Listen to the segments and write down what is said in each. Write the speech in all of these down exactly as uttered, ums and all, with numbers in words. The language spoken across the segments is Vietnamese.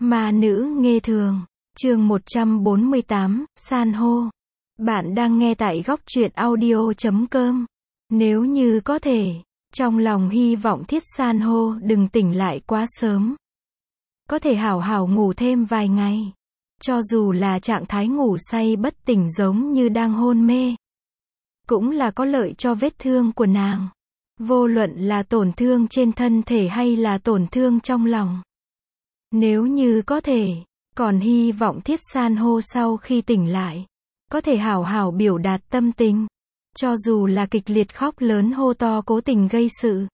Ma nữ nghê thường, chương một trăm bốn mươi tám, san hô. Bạn đang nghe tại góc truyện audio chấm com. Nếu như có thể, trong lòng hy vọng Thiết San hô đừng tỉnh lại quá sớm. Có thể hảo hảo ngủ thêm vài ngày. Cho dù là trạng thái ngủ say bất tỉnh giống như đang hôn mê. Cũng là có lợi cho vết thương của nàng. Vô luận là tổn thương trên thân thể hay là tổn thương trong lòng. Nếu như có thể, còn hy vọng Thiết San hô sau khi tỉnh lại, có thể hảo hảo biểu đạt tâm tình. Cho dù là kịch liệt khóc lớn hô to cố tình gây sự.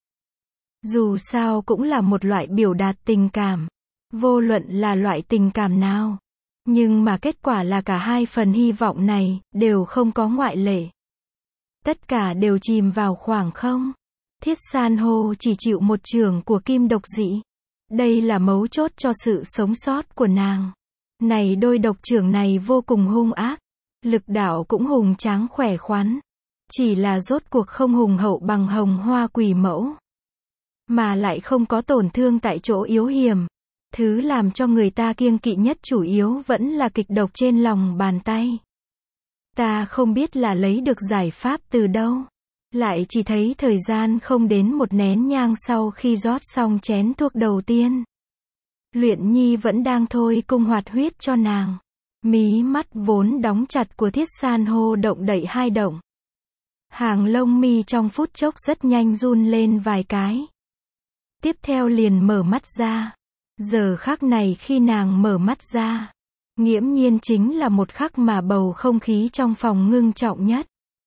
Dù sao cũng là một loại biểu đạt tình cảm. Vô luận là loại tình cảm nào. Nhưng mà kết quả là cả hai phần hy vọng này, đều không có ngoại lệ. Tất cả đều chìm vào khoảng không. Thiết San hô chỉ chịu một chưởng của kim độc dị. Đây là mấu chốt cho sự sống sót của nàng. Này đôi độc chưởng này vô cùng hung ác. Lực đạo cũng hùng tráng khỏe khoắn. Chỉ là rốt cuộc không hùng hậu bằng hồng hoa quỷ mẫu. Mà lại không có tổn thương tại chỗ yếu hiểm. Thứ làm cho người ta kiêng kỵ nhất chủ yếu vẫn là kịch độc trên lòng bàn tay. Ta không biết là lấy được giải pháp từ đâu. Lại chỉ thấy thời gian không đến một nén nhang sau khi rót xong chén thuốc đầu tiên. Luyện Nhi vẫn đang thôi cung hoạt huyết cho nàng. Mí mắt vốn đóng chặt của Thiết San hô động đậy hai động. Hàng lông mi trong phút chốc rất nhanh run lên vài cái. Tiếp theo liền mở mắt ra. Giờ khắc này khi nàng mở mắt ra, nghiễm nhiên chính là một khắc mà bầu không khí trong phòng ngưng trọng nhất.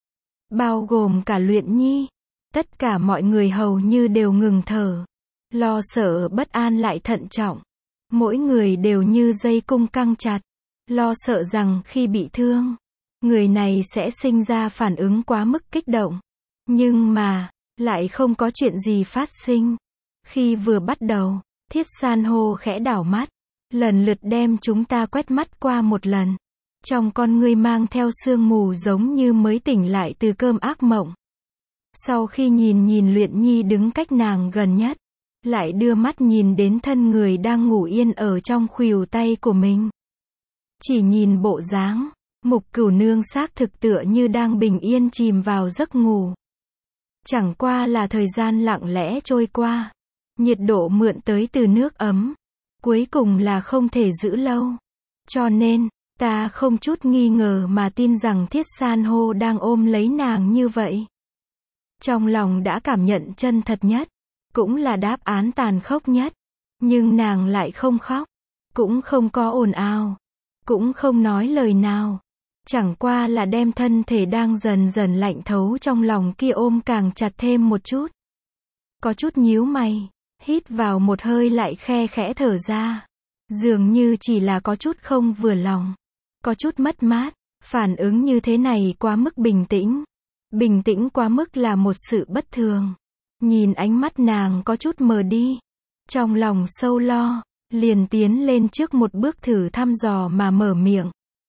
Bao gồm cả Luyện Nhi. Tất cả mọi người hầu như đều ngừng thở. Lo sợ bất an lại thận trọng. Mỗi người đều như dây cung căng chặt. Lo sợ rằng khi bị thương, người này sẽ sinh ra phản ứng quá mức kích động. Nhưng mà, lại không có chuyện gì phát sinh. Khi vừa bắt đầu, Thiết San hô khẽ đảo mắt. Lần lượt đem chúng ta quét mắt qua một lần. Trong con ngươi mang theo sương mù giống như mới tỉnh lại từ cơm ác mộng. Sau khi nhìn nhìn Luyện Nhi đứng cách nàng gần nhất, lại đưa mắt nhìn đến thân người đang ngủ yên ở trong khuỷu tay của mình. Chỉ nhìn bộ dáng, Mục Cửu Nương xác thực tựa như đang bình yên chìm vào giấc ngủ. Chẳng qua là thời gian lặng lẽ trôi qua. Nhiệt độ mượn tới từ nước ấm. Cuối cùng là không thể giữ lâu. Cho nên, ta không chút nghi ngờ mà tin rằng Thiết San hô đang ôm lấy nàng như vậy. Trong lòng đã cảm nhận chân thật nhất. Cũng là đáp án tàn khốc nhất. Nhưng nàng lại không khóc. Cũng không có ồn ào. Cũng không nói lời nào. Chẳng qua là đem thân thể đang dần dần lạnh thấu trong lòng kia ôm càng chặt thêm một chút. Có chút nhíu mày. Hít vào một hơi lại khe khẽ thở ra. Dường như chỉ là có chút không vừa lòng. Có chút mất mát. Phản ứng như thế này quá mức bình tĩnh. Bình tĩnh quá mức là một sự bất thường. Nhìn ánh mắt nàng có chút mờ đi. Trong lòng sâu lo. Liền tiến lên trước một bước thử thăm dò mà mở miệng.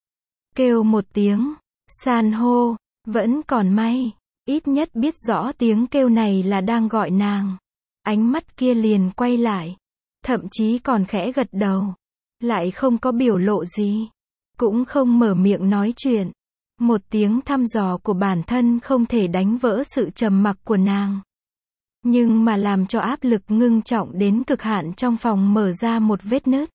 Kêu một tiếng. San hô. Vẫn còn may. Ít nhất biết rõ tiếng kêu này là đang gọi nàng. Ánh mắt kia liền quay lại. Thậm chí còn khẽ gật đầu. Lại không có biểu lộ gì. Cũng không mở miệng nói chuyện. Một tiếng thăm dò của bản thân không thể đánh vỡ sự trầm mặc của nàng. Nhưng mà làm cho áp lực ngưng trọng đến cực hạn trong phòng mở ra một vết nứt.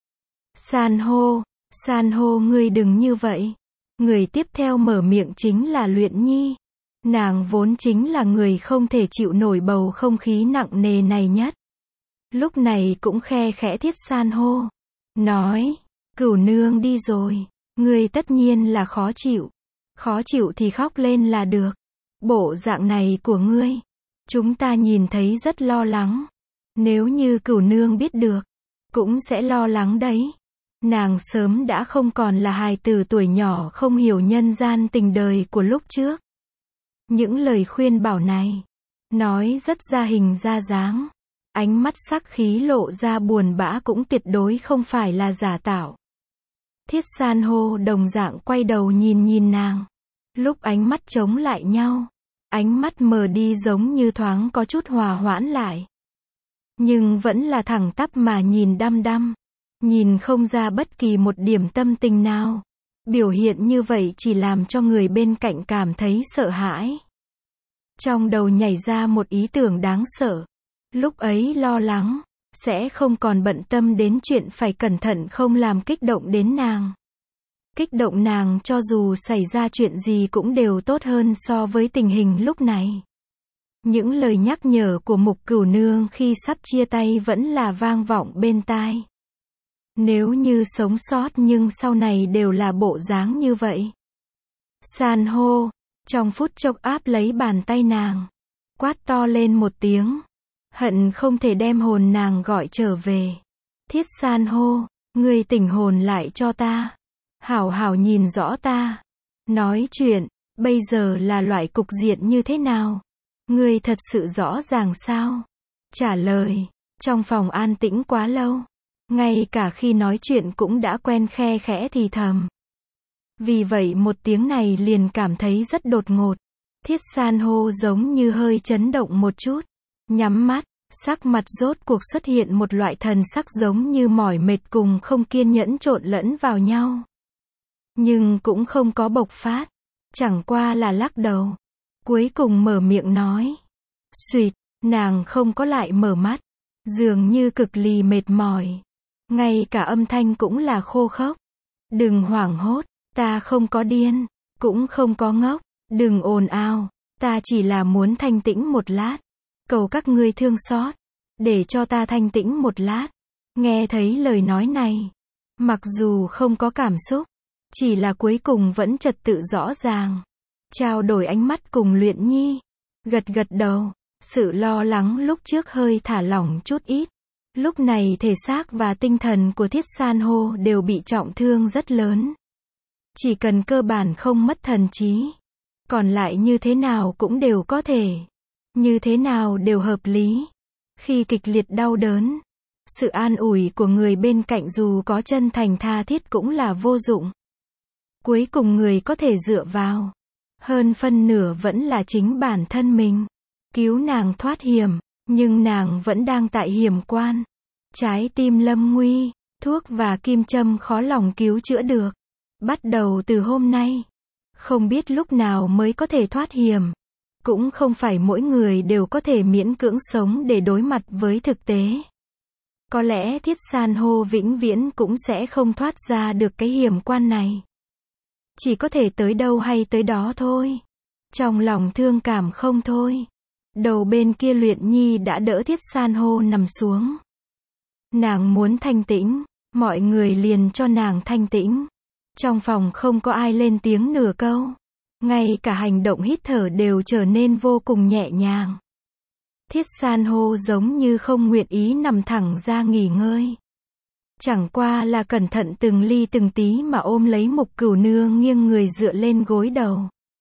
San hô, San hô ngươi đừng như vậy. Người tiếp theo mở miệng chính là Luyện Nhi. Nàng vốn chính là người không thể chịu nổi bầu không khí nặng nề này nhất. Lúc này cũng khe khẽ Thiết San hô. Nói, Cửu Nương đi rồi. Ngươi tất nhiên là khó chịu. Khó chịu thì khóc lên là được. Bộ dạng này của ngươi. Chúng ta nhìn thấy rất lo lắng. Nếu như Cửu Nương biết được. Cũng sẽ lo lắng đấy. Nàng sớm đã không còn là hài tử tuổi nhỏ không hiểu nhân gian tình đời của lúc trước. Những lời khuyên bảo này. Nói rất ra hình ra dáng. Ánh mắt sắc khí lộ ra buồn bã cũng tuyệt đối không phải là giả tạo. Thiết San hô đồng dạng quay đầu nhìn nhìn nàng. Lúc ánh mắt chống lại nhau. Ánh mắt mờ đi giống như thoáng có chút hòa hoãn lại. Nhưng vẫn là thẳng tắp mà nhìn đăm đăm. Nhìn không ra bất kỳ một điểm tâm tình nào. Biểu hiện như vậy chỉ làm cho người bên cạnh cảm thấy sợ hãi. Trong đầu nhảy ra một ý tưởng đáng sợ. Lúc ấy lo lắng, sẽ không còn bận tâm đến chuyện phải cẩn thận không làm kích động đến nàng. Kích động nàng cho dù xảy ra chuyện gì cũng đều tốt hơn so với tình hình lúc này. Những lời nhắc nhở của Mục Cửu Nương khi sắp chia tay vẫn là vang vọng bên tai. Nếu như sống sót nhưng sau này đều là bộ dáng như vậy. San hô, trong phút chốc áp lấy bàn tay nàng. Quát to lên một tiếng. Hận không thể đem hồn nàng gọi trở về. Thiết san hô, ngươi tỉnh hồn lại cho ta. Hảo hảo nhìn rõ ta. Nói chuyện, bây giờ là loại cục diện như thế nào? Ngươi thật sự rõ ràng sao? Trả lời, trong phòng an tĩnh quá lâu. Ngay cả khi nói chuyện cũng đã quen khe khẽ thì thầm. Vì vậy một tiếng này liền cảm thấy rất đột ngột. Thiết san hô giống như hơi chấn động một chút. Nhắm mắt, sắc mặt rốt cuộc xuất hiện một loại thần sắc giống như mỏi mệt cùng không kiên nhẫn trộn lẫn vào nhau. Nhưng cũng không có bộc phát. Chẳng qua là lắc đầu. Cuối cùng mở miệng nói. Xuyệt, nàng không có lại mở mắt. Dường như cực lì mệt mỏi. Ngay cả âm thanh cũng là khô khốc. Đừng hoảng hốt, ta không có điên, cũng không có ngốc, đừng ồn ào, ta chỉ là muốn thanh tĩnh một lát. Cầu các ngươi thương xót, để cho ta thanh tĩnh một lát. Nghe thấy lời nói này, mặc dù không có cảm xúc, chỉ là cuối cùng vẫn trật tự rõ ràng. Trao đổi ánh mắt cùng Luyện Nhi, gật gật đầu, sự lo lắng lúc trước hơi thả lỏng chút ít. Lúc này thể xác và tinh thần của Thiết san hô đều bị trọng thương rất lớn. Chỉ cần cơ bản không mất thần trí. Còn lại như thế nào cũng đều có thể. Như thế nào đều hợp lý. Khi kịch liệt đau đớn, sự an ủi của người bên cạnh dù có chân thành tha thiết cũng là vô dụng. Cuối cùng người có thể dựa vào. Hơn phân nửa vẫn là chính bản thân mình. Cứu nàng thoát hiểm. Nhưng nàng vẫn đang tại hiểm quan. Trái tim lâm nguy, thuốc và kim châm khó lòng cứu chữa được. Bắt đầu từ hôm nay, không biết lúc nào mới có thể thoát hiểm. Cũng không phải mỗi người đều có thể miễn cưỡng sống để đối mặt với thực tế. Có lẽ Thiết san hô vĩnh viễn cũng sẽ không thoát ra được cái hiểm quan này. Chỉ có thể tới đâu hay tới đó thôi. Trong lòng thương cảm không thôi. Đầu bên kia Luyện Nhi đã đỡ Thiết san hô nằm xuống. Nàng muốn thanh tĩnh, mọi người liền cho nàng thanh tĩnh. Trong phòng không có ai lên tiếng nửa câu. Ngay cả hành động hít thở đều trở nên vô cùng nhẹ nhàng. Thiết san hô giống như không nguyện ý nằm thẳng ra nghỉ ngơi. Chẳng qua là cẩn thận từng ly từng tí mà ôm lấy Mục Cửu Nương nghiêng người dựa lên gối đầu.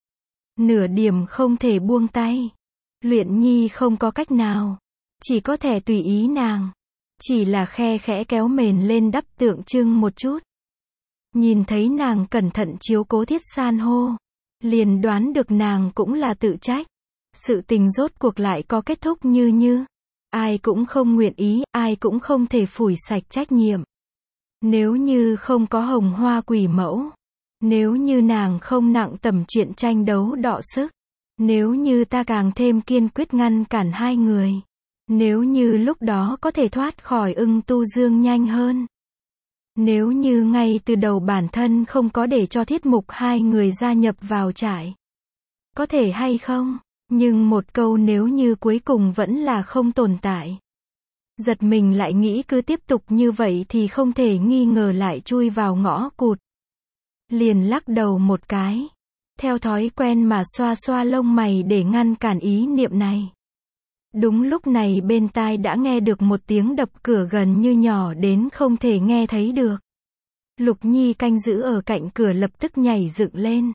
Nửa điểm không thể buông tay. Luyện Nhi không có cách nào. Chỉ có thể tùy ý nàng. Chỉ là khe khẽ kéo mền lên đắp tượng trưng một chút. Nhìn thấy nàng cẩn thận chiếu cố Thiết san hô. Liền đoán được nàng cũng là tự trách. Sự tình rốt cuộc lại có kết thúc như như. Ai cũng không nguyện ý, ai cũng không thể phủi sạch trách nhiệm. Nếu như không có Hồng Hoa quỷ mẫu. Nếu như nàng không nặng tầm chuyện tranh đấu đọ sức. Nếu như ta càng thêm kiên quyết ngăn cản hai người. Nếu như lúc đó có thể thoát khỏi Ưng Tu Dương nhanh hơn. Nếu như ngay từ đầu bản thân không có để cho Thiết Mục hai người gia nhập vào trại. Có thể hay không? Nhưng một câu nếu như cuối cùng vẫn là không tồn tại. Giật mình lại nghĩ cứ tiếp tục như vậy thì không thể nghi ngờ lại chui vào ngõ cụt. Liền lắc đầu một cái. Theo thói quen mà xoa xoa lông mày để ngăn cản ý niệm này. Đúng lúc này bên tai đã nghe được một tiếng đập cửa gần như nhỏ đến không thể nghe thấy được. Lục Nhi canh giữ ở cạnh cửa lập tức nhảy dựng lên.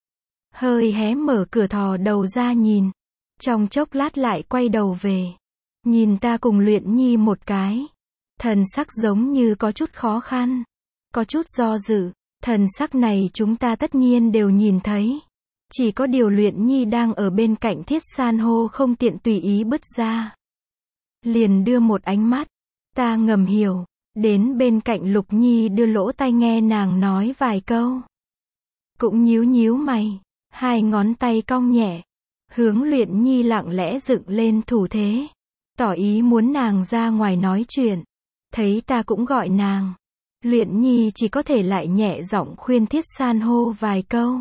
Hơi hé mở cửa thò đầu ra nhìn. Trong chốc lát lại quay đầu về. Nhìn ta cùng Luyện Nhi một cái. Thần sắc giống như có chút khó khăn. Có chút do dự. Thần sắc này chúng ta tất nhiên đều nhìn thấy. Chỉ có điều Luyện Nhi đang ở bên cạnh Thiết san hô không tiện tùy ý bứt ra. Liền đưa một ánh mắt. Ta ngầm hiểu. Đến bên cạnh Lục Nhi đưa lỗ tai nghe nàng nói vài câu. Cũng nhíu nhíu mày, hai ngón tay cong nhẹ, hướng Luyện Nhi lặng lẽ dựng lên thủ thế, tỏ ý muốn nàng ra ngoài nói chuyện. Thấy ta cũng gọi nàng, Luyện Nhi chỉ có thể lại nhẹ giọng khuyên Thiết San hô vài câu.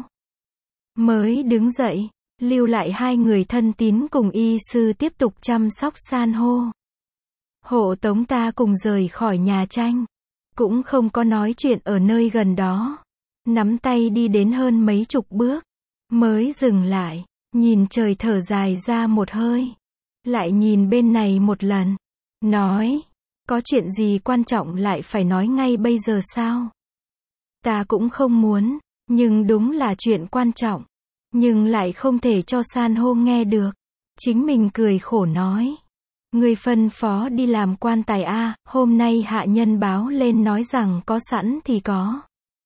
Mới đứng dậy, lưu lại hai người thân tín cùng y sư tiếp tục chăm sóc san hô. Hộ tống ta cùng rời khỏi nhà tranh. Cũng không có nói chuyện ở nơi gần đó. Nắm tay đi đến hơn mấy chục bước. Mới dừng lại, nhìn trời thở dài ra một hơi. Lại nhìn bên này một lần. Nói, có chuyện gì quan trọng lại phải nói ngay bây giờ sao? Ta cũng không muốn, nhưng đúng là chuyện quan trọng. Nhưng lại không thể cho san hô nghe được. Chính mình cười khổ nói. Người phân phó đi làm quan tài a, hôm nay hạ nhân báo lên nói rằng có sẵn thì có.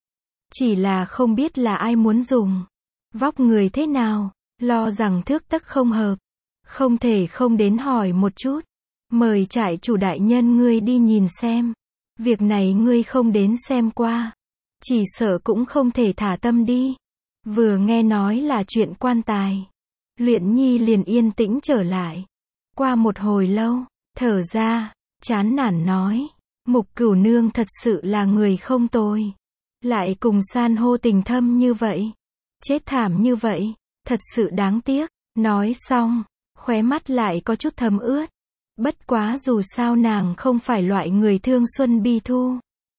Chỉ là không biết là ai muốn dùng. Vóc người thế nào, lo rằng thước tấc không hợp. Không thể không đến hỏi một chút. Mời trại chủ đại nhân ngươi đi nhìn xem. Việc này ngươi không đến xem qua. Chỉ sợ cũng không thể thả tâm đi. Vừa nghe nói là chuyện quan tài. Luyện Nhi liền yên tĩnh trở lại. Qua một hồi lâu, thở ra, chán nản nói. Mục Cửu nương thật sự là người không tồi. Lại cùng san hô tình thâm như vậy. Chết thảm như vậy, thật sự đáng tiếc. Nói xong, khóe mắt lại có chút thấm ướt. Bất quá dù sao nàng không phải loại người thương xuân bi thu.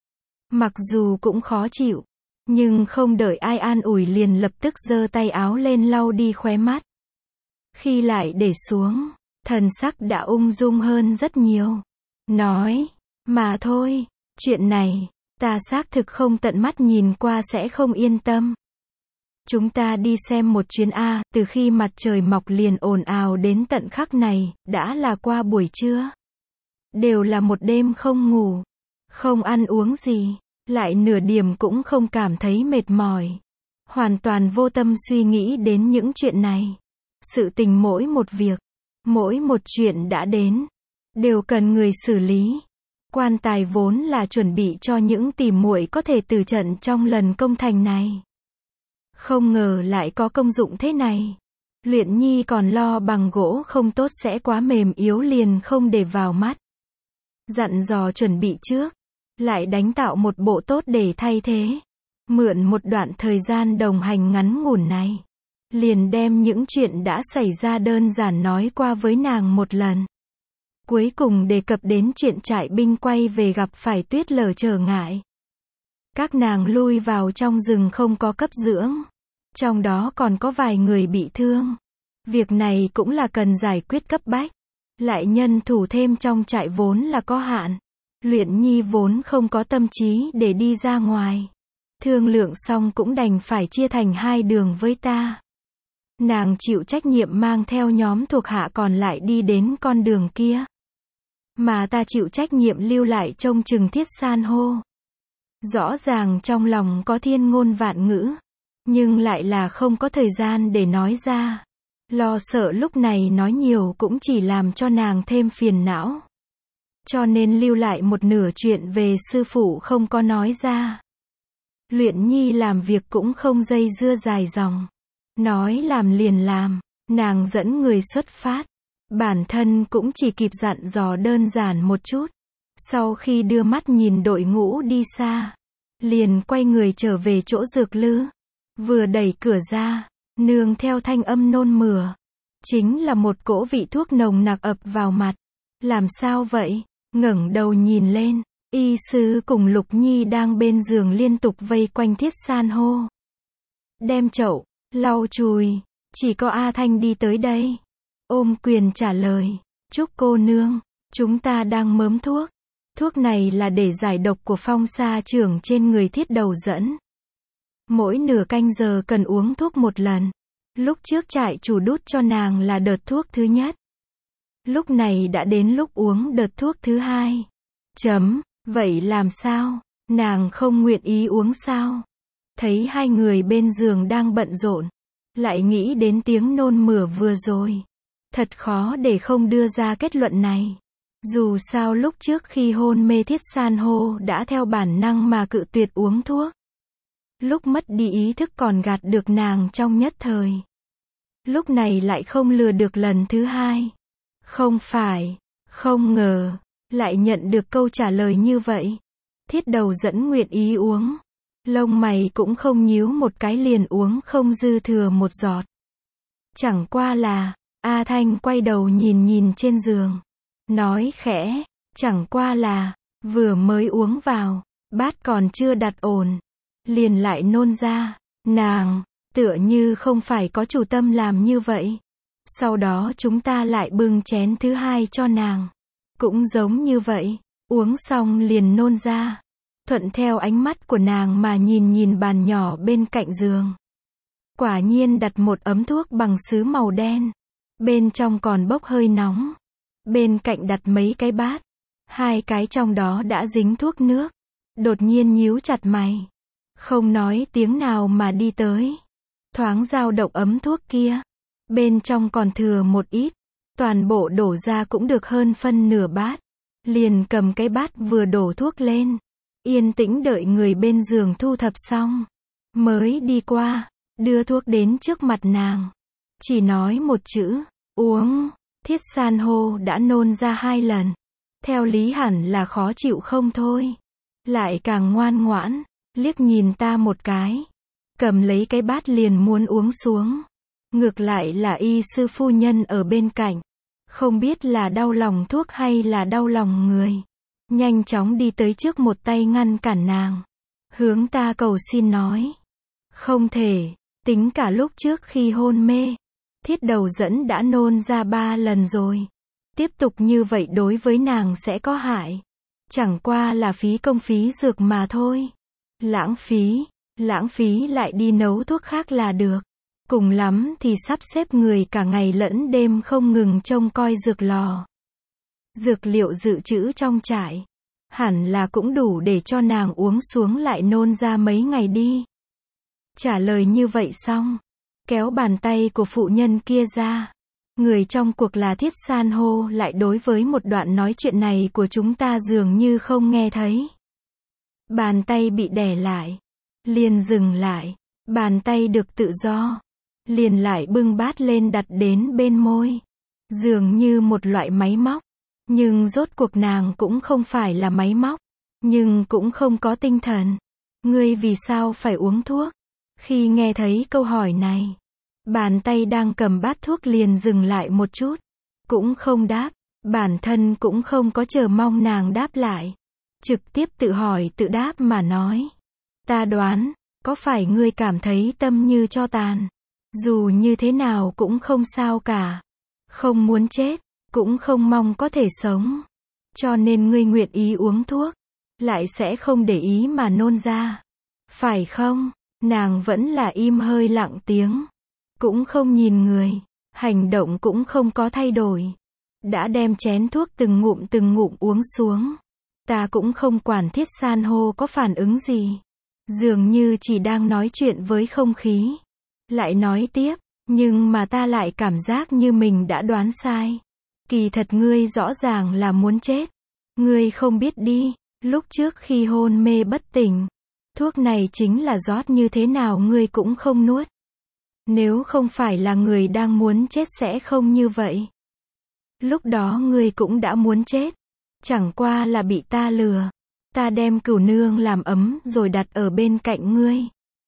Mặc dù cũng khó chịu. Nhưng không đợi ai an ủi liền lập tức giơ tay áo lên lau đi khóe mắt. Khi lại để xuống, thần sắc đã ung dung hơn rất nhiều. Nói, mà thôi, chuyện này, ta xác thực không tận mắt nhìn qua sẽ không yên tâm. Chúng ta đi xem một chuyến A, từ khi mặt trời mọc liền ồn ào đến tận khắc này, đã là qua buổi trưa. Đều là một đêm không ngủ, không ăn uống gì. Lại nửa điểm cũng không cảm thấy mệt mỏi. Hoàn toàn vô tâm suy nghĩ đến những chuyện này. Sự tình mỗi một việc, mỗi một chuyện đã đến, đều cần người xử lý. Quan tài vốn là chuẩn bị cho những tỉ muội có thể từ trận trong lần công thành này. Không ngờ lại có công dụng thế này. Luyện Nhi còn lo bằng gỗ không tốt sẽ quá mềm yếu liền không để vào mắt. Dặn dò chuẩn bị trước. Lại đánh tạo một bộ tốt để thay thế. Mượn một đoạn thời gian đồng hành ngắn ngủn này. Liền đem những chuyện đã xảy ra đơn giản nói qua với nàng một lần. Cuối cùng đề cập đến chuyện trại binh quay về gặp phải tuyết lở trở ngại. Các nàng lui vào trong rừng không có cấp dưỡng. Trong đó còn có vài người bị thương. Việc này cũng là cần giải quyết cấp bách. Lại nhân thủ thêm trong trại vốn là có hạn. Luyện Nhi vốn không có tâm trí để đi ra ngoài. Thương lượng xong cũng đành phải chia thành hai đường với ta. Nàng chịu trách nhiệm mang theo nhóm thuộc hạ còn lại đi đến con đường kia. Mà ta chịu trách nhiệm lưu lại trông chừng Thiết San hô. Rõ ràng trong lòng có thiên ngôn vạn ngữ. Nhưng lại là không có thời gian để nói ra. Lo sợ lúc này nói nhiều cũng chỉ làm cho nàng thêm phiền não. Cho nên lưu lại một nửa chuyện về sư phụ không có nói ra. Luyện Nhi làm việc cũng không dây dưa dài dòng. Nói làm liền làm, nàng dẫn người xuất phát. Bản thân cũng chỉ kịp dặn dò đơn giản một chút. Sau khi đưa mắt nhìn đội ngũ đi xa, liền quay người trở về chỗ dược lư. Vừa đẩy cửa ra, nương theo thanh âm nôn mửa. Chính là một cỗ vị thuốc nồng nặc ập vào mặt. Làm sao vậy? Ngẩng đầu nhìn lên, y sư cùng Lục Nhi đang bên giường liên tục vây quanh Thiết San hô. Đem chậu, lau chùi, chỉ có A Thanh đi tới đây. Ôm quyền trả lời, chúc cô nương, chúng ta đang mớm thuốc. Thuốc này là để giải độc của phong sa trưởng trên người Thiết đầu dẫn. Mỗi nửa canh giờ cần uống thuốc một lần. Lúc trước trại chủ đút cho nàng là đợt thuốc thứ nhất. Lúc này đã đến lúc uống đợt thuốc thứ hai. Chấm, vậy làm sao? Nàng không nguyện ý uống sao? Thấy hai người bên giường đang bận rộn. Lại nghĩ đến tiếng nôn mửa vừa rồi. Thật khó để không đưa ra kết luận này. Dù sao lúc trước khi hôn mê Thiết San hô đã theo bản năng mà cự tuyệt uống thuốc. Lúc mất đi ý thức còn gạt được nàng trong nhất thời. Lúc này lại không lừa được lần thứ hai. Không phải, không ngờ, lại nhận được câu trả lời như vậy. Thiết Đầu Dẫn nguyện ý uống. Lông mày cũng không nhíu một cái liền uống không dư thừa một giọt. Chẳng qua là, A Thanh quay đầu nhìn nhìn trên giường. Nói khẽ, chẳng qua là, vừa mới uống vào, bát còn chưa đặt ổn. Liền lại nôn ra, nàng, tựa như không phải có chủ tâm làm như vậy. Sau đó chúng ta lại bưng chén thứ hai cho nàng. Cũng giống như vậy, uống xong liền nôn ra. Thuận theo ánh mắt của nàng mà nhìn nhìn bàn nhỏ bên cạnh giường. Quả nhiên đặt một ấm thuốc bằng sứ màu đen. Bên trong còn bốc hơi nóng. Bên cạnh đặt mấy cái bát. Hai cái trong đó đã dính thuốc nước. Đột nhiên nhíu chặt mày. Không nói tiếng nào mà đi tới. Thoáng dao động ấm thuốc kia. Bên trong còn thừa một ít. Toàn bộ đổ ra cũng được hơn phân nửa bát. Liền cầm cái bát vừa đổ thuốc lên. Yên tĩnh đợi người bên giường thu thập xong. Mới đi qua. Đưa thuốc đến trước mặt nàng. Chỉ nói một chữ. Uống. Thiết San hô đã nôn ra hai lần. Theo lý hẳn là khó chịu không thôi. Lại càng ngoan ngoãn. Liếc nhìn ta một cái. Cầm lấy cái bát liền muốn uống xuống. Ngược lại là y sư phu nhân ở bên cạnh. Không biết là đau lòng thuốc hay là đau lòng người. Nhanh chóng đi tới trước một tay ngăn cản nàng. Hướng ta cầu xin nói. Không thể, tính cả lúc trước khi hôn mê. Thiết Đầu Dẫn đã nôn ra ba lần rồi. Tiếp tục như vậy đối với nàng sẽ có hại. Chẳng qua là phí công phí dược mà thôi. Lãng phí, lãng phí lại đi nấu thuốc khác là được. Cùng lắm thì sắp xếp người cả ngày lẫn đêm không ngừng trông coi dược lò. Dược liệu dự trữ trong trại. Hẳn là cũng đủ để cho nàng uống xuống lại nôn ra mấy ngày đi. Trả lời như vậy xong. Kéo bàn tay của phụ nhân kia ra. Người trong cuộc là Thiết San hô lại đối với một đoạn nói chuyện này của chúng ta dường như không nghe thấy. Bàn tay bị đè lại. Liền dừng lại. Bàn tay được tự do. Liền lại bưng bát lên đặt đến bên môi. Dường như một loại máy móc. Nhưng rốt cuộc nàng cũng không phải là máy móc. Nhưng cũng không có tinh thần. Ngươi vì sao phải uống thuốc? Khi nghe thấy câu hỏi này. Bàn tay đang cầm bát thuốc liền dừng lại một chút. Cũng không đáp. Bản thân cũng không có chờ mong nàng đáp lại. Trực tiếp tự hỏi tự đáp mà nói. Ta đoán, có phải ngươi cảm thấy tâm như tro tàn? Dù như thế nào cũng không sao cả. Không muốn chết, cũng không mong có thể sống. Cho nên ngươi nguyện ý uống thuốc. Lại sẽ không để ý mà nôn ra. Phải không? Nàng vẫn là im hơi lặng tiếng. Cũng không nhìn người. Hành động cũng không có thay đổi. Đã đem chén thuốc từng ngụm từng ngụm uống xuống. Ta cũng không quản Thiết San hô có phản ứng gì. Dường như chỉ đang nói chuyện với không khí. Lại nói tiếp, nhưng mà ta lại cảm giác như mình đã đoán sai. Kỳ thật ngươi rõ ràng là muốn chết. Ngươi không biết đi, lúc trước khi hôn mê bất tỉnh, thuốc này chính là rót như thế nào ngươi cũng không nuốt. Nếu không phải là người đang muốn chết sẽ không như vậy. Lúc đó ngươi cũng đã muốn chết. Chẳng qua là bị ta lừa. Ta đem cửu nương làm ấm rồi đặt ở bên cạnh ngươi.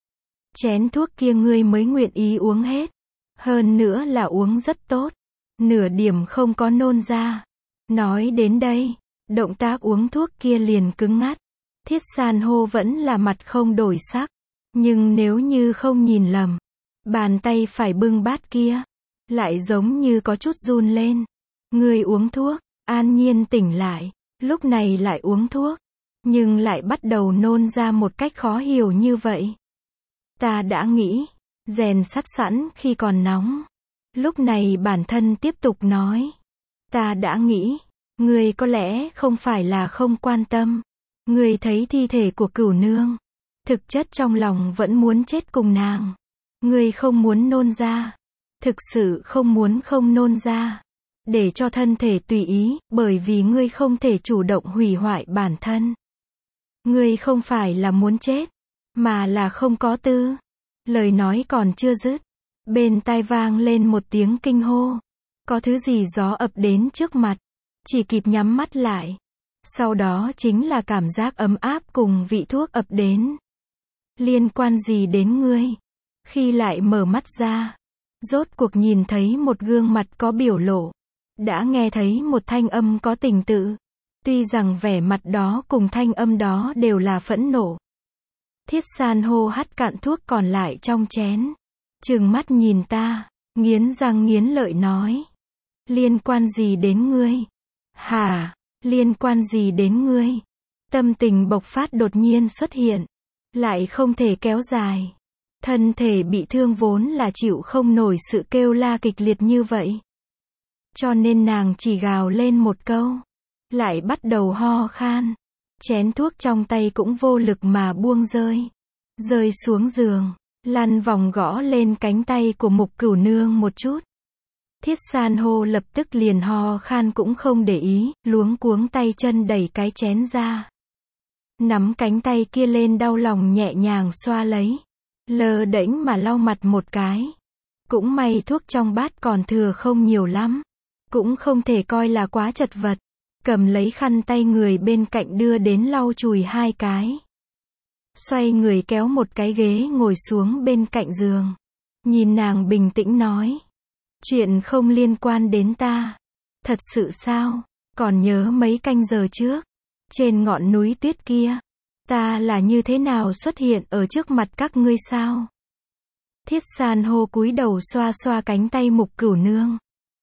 Chén thuốc kia ngươi mới nguyện ý uống hết. Hơn nữa là uống rất tốt. Nửa điểm không có nôn ra. Nói đến đây, động tác uống thuốc kia liền cứng ngắt. Thiết San hô vẫn là mặt không đổi sắc. Nhưng nếu như không nhìn lầm, bàn tay phải bưng bát kia, lại giống như có chút run lên. Ngươi uống thuốc, an nhiên tỉnh lại. Lúc này lại uống thuốc. Nhưng lại bắt đầu nôn ra một cách khó hiểu như vậy. Ta đã nghĩ, rèn sắt sẵn khi còn nóng. Lúc này bản thân tiếp tục nói. Ta đã nghĩ, ngươi có lẽ không phải là không quan tâm. Ngươi thấy thi thể của cửu nương. Thực chất trong lòng vẫn muốn chết cùng nàng. Ngươi không muốn nôn ra. Thực sự không muốn không nôn ra. để cho thân thể tùy ý, bởi vì ngươi không thể chủ động hủy hoại bản thân. Ngươi không phải là muốn chết, mà là không có tư. Lời nói còn chưa dứt, bên tai vang lên một tiếng kinh hô. Có thứ gì gió ập đến trước mặt, chỉ kịp nhắm mắt lại. Sau đó chính là cảm giác ấm áp cùng vị thuốc ập đến. Liên quan gì đến ngươi? Khi lại mở mắt ra, rốt cuộc nhìn thấy một gương mặt có biểu lộ. Đã nghe thấy một thanh âm có tình tự. Tuy rằng vẻ mặt đó cùng thanh âm đó đều là phẫn nộ. Thiết san hô hắt cạn thuốc còn lại trong chén. Trừng mắt nhìn ta, nghiến răng nghiến lợi nói. Liên quan gì đến ngươi? Hả? Liên quan gì đến ngươi? Tâm tình bộc phát đột nhiên xuất hiện. Lại không thể kéo dài. Thân thể bị thương vốn là chịu không nổi sự kêu la kịch liệt như vậy. Cho nên nàng chỉ gào lên một câu. Lại bắt đầu ho khan. Chén thuốc trong tay cũng vô lực mà buông rơi. Rơi xuống giường. Lăn vòng gõ lên cánh tay của Mục Cửu Nương một chút. Thiết san hô lập tức liền ho khan cũng không để ý, luống cuống tay chân đẩy cái chén ra. Nắm cánh tay kia lên đau lòng nhẹ nhàng xoa lấy. Lơ đễnh mà lau mặt một cái. Cũng may thuốc trong bát còn thừa không nhiều lắm. Cũng không thể coi là quá chật vật. Cầm lấy khăn tay người bên cạnh đưa đến lau chùi hai cái. Xoay người kéo một cái ghế ngồi xuống bên cạnh giường. Nhìn nàng bình tĩnh nói. Chuyện không liên quan đến ta. Thật sự sao? Còn nhớ mấy canh giờ trước. Trên ngọn núi tuyết kia. Ta là như thế nào xuất hiện ở trước mặt các ngươi sao? Thiết san hô cúi đầu xoa xoa cánh tay Mục Cửu Nương.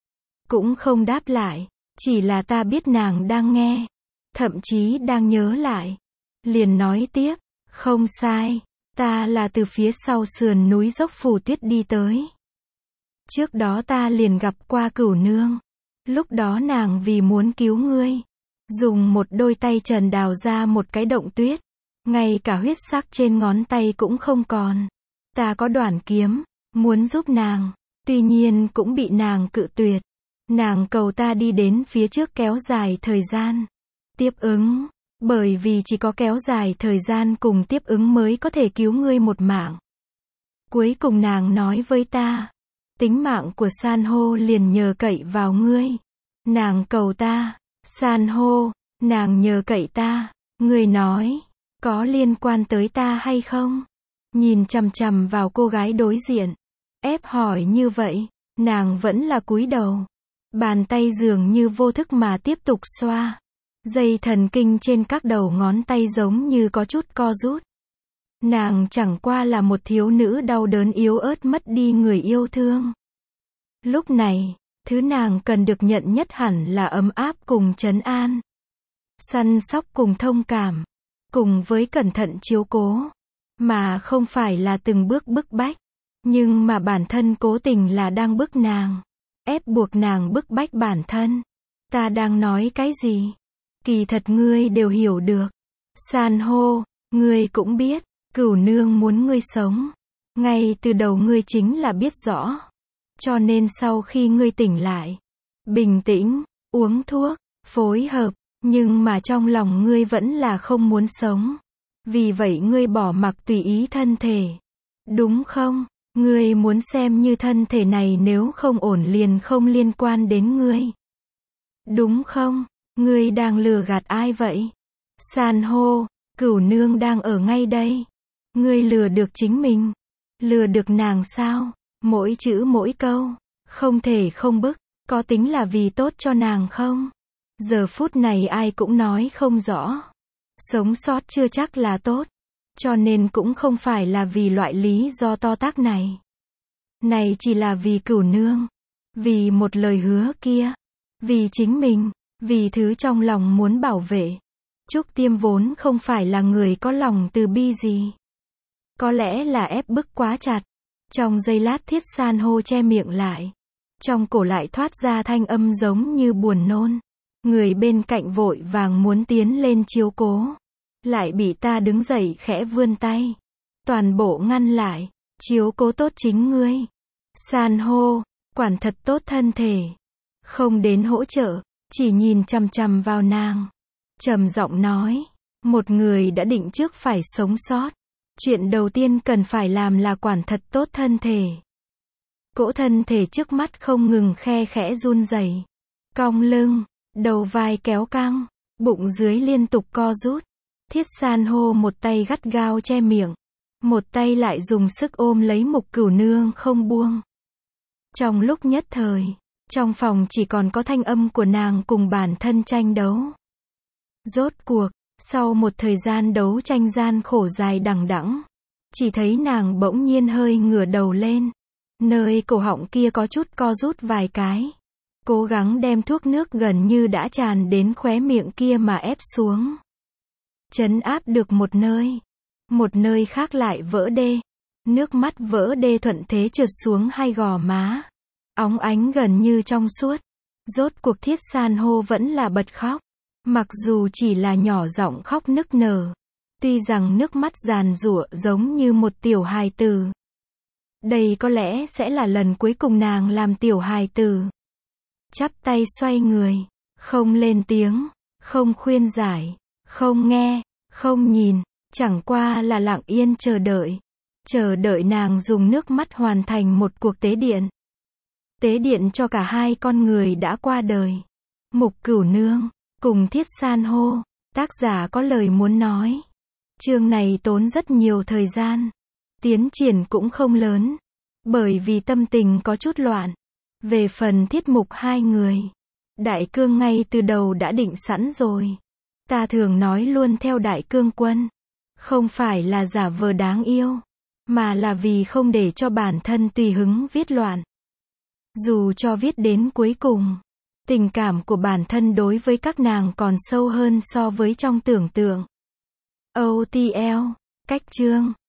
Cũng không đáp lại. Chỉ là ta biết nàng đang nghe. Thậm chí đang nhớ lại. Liền nói tiếp. Không sai. Ta là từ phía sau sườn núi dốc Phù Tuyết đi tới. Trước đó ta liền gặp qua Cửu Nương. Lúc đó nàng vì muốn cứu ngươi. Dùng một đôi tay trần đào ra một cái động tuyết. Ngay cả huyết sắc trên ngón tay cũng không còn. Ta có đoản kiếm. Muốn giúp nàng. Tuy nhiên cũng bị nàng cự tuyệt. Nàng cầu ta đi đến phía trước kéo dài thời gian. Tiếp ứng. Bởi vì chỉ có kéo dài thời gian cùng tiếp ứng mới có thể cứu ngươi một mạng. Cuối cùng nàng nói với ta. Tính mạng của san hô liền nhờ cậy vào ngươi. Nàng cầu ta. San hô. Nàng nhờ cậy ta. Ngươi nói. Có liên quan tới ta hay không? Nhìn chằm chằm vào cô gái đối diện. Ép hỏi như vậy. Nàng vẫn là cúi đầu. Bàn tay dường như vô thức mà tiếp tục xoa. Dây thần kinh trên các đầu ngón tay giống như có chút co rút. Nàng chẳng qua là một thiếu nữ đau đớn yếu ớt mất đi người yêu thương. Lúc này, thứ nàng cần được nhận nhất hẳn là ấm áp cùng trấn an. Săn sóc cùng thông cảm. Cùng với cẩn thận chiếu cố. Mà không phải là từng bước bức bách. Nhưng mà bản thân cố tình là đang bức nàng. Ép buộc nàng bức bách bản thân. Ta đang nói cái gì? Kỳ thật ngươi đều hiểu được. San hô, ngươi cũng biết. Cửu Nương muốn ngươi sống. Ngay từ đầu ngươi chính là biết rõ. Cho nên sau khi ngươi tỉnh lại. Bình tĩnh, uống thuốc, phối hợp. Nhưng mà trong lòng ngươi vẫn là không muốn sống. Vì vậy ngươi bỏ mặc tùy ý thân thể. Đúng không? Ngươi muốn xem như thân thể này nếu không ổn liền không liên quan đến ngươi. Đúng không? Ngươi đang lừa gạt ai vậy? San hô, Cửu Nương đang ở ngay đây. Ngươi lừa được chính mình. Lừa được nàng sao? Mỗi chữ mỗi câu. Không thể không bức. Có tính là vì tốt cho nàng không? Giờ phút này ai cũng nói không rõ. Sống sót chưa chắc là tốt. Cho nên cũng không phải là vì loại lý do to tát này. Này chỉ là vì Cửu Nương. Vì một lời hứa kia. Vì chính mình. Vì thứ trong lòng muốn bảo vệ. Trúc Tiêm vốn không phải là người có lòng từ bi gì. Có lẽ là ép bức quá chặt. Trong giây lát Thiết san hô che miệng lại. Trong cổ lại thoát ra thanh âm giống như buồn nôn. Người bên cạnh vội vàng muốn tiến lên chiếu cố. Lại bị ta đứng dậy khẽ vươn tay. Toàn bộ ngăn lại. Chiếu cố tốt chính ngươi. San hô, quản thật tốt thân thể. không đến hỗ trợ, chỉ nhìn chằm chằm vào nàng. Trầm giọng nói, một người đã định trước phải sống sót. Chuyện đầu tiên cần phải làm là quản thật tốt thân thể. Cỗ thân thể trước mắt không ngừng khe khẽ run rẩy, cong lưng, đầu vai kéo căng, bụng dưới liên tục co rút. Thiết san hô một tay gắt gao che miệng, một tay lại dùng sức ôm lấy Mục Cửu Nương không buông. Trong lúc nhất thời, trong phòng chỉ còn có thanh âm của nàng cùng bản thân tranh đấu. Rốt cuộc, sau một thời gian đấu tranh gian khổ dài đằng đẵng, chỉ thấy nàng bỗng nhiên hơi ngửa đầu lên, nơi cổ họng kia có chút co rút vài cái, cố gắng đem thuốc nước gần như đã tràn đến khóe miệng kia mà ép xuống. Trấn áp được một nơi, một nơi khác lại vỡ đê, nước mắt vỡ đê thuận thế trượt xuống hai gò má, óng ánh gần như trong suốt. Rốt cuộc Thiết san hô vẫn là bật khóc, mặc dù chỉ là nhỏ giọng khóc nức nở, tuy rằng nước mắt giàn giụa giống như một tiểu hài tử. Đây có lẽ sẽ là lần cuối cùng nàng làm tiểu hài tử. Chắp tay xoay người, không lên tiếng, không khuyên giải, không nghe, không nhìn, chẳng qua là lặng yên chờ đợi. Chờ đợi nàng dùng nước mắt hoàn thành một cuộc tế điện. Tế điện cho cả hai con người đã qua đời. Mục Cửu Nương, cùng Thiết san hô. Tác giả có lời muốn nói. Chương này tốn rất nhiều thời gian. Tiến triển cũng không lớn. Bởi vì tâm tình có chút loạn. Về phần Thiết Mục hai người, Đại Cương ngay từ đầu đã định sẵn rồi. Ta thường nói luôn theo Đại Cương quân. Không phải là giả vờ đáng yêu, mà là vì không để cho bản thân tùy hứng viết loạn. Dù cho viết đến cuối cùng, tình cảm của bản thân đối với các nàng còn sâu hơn so với trong tưởng tượng. o tê lờ, cách chương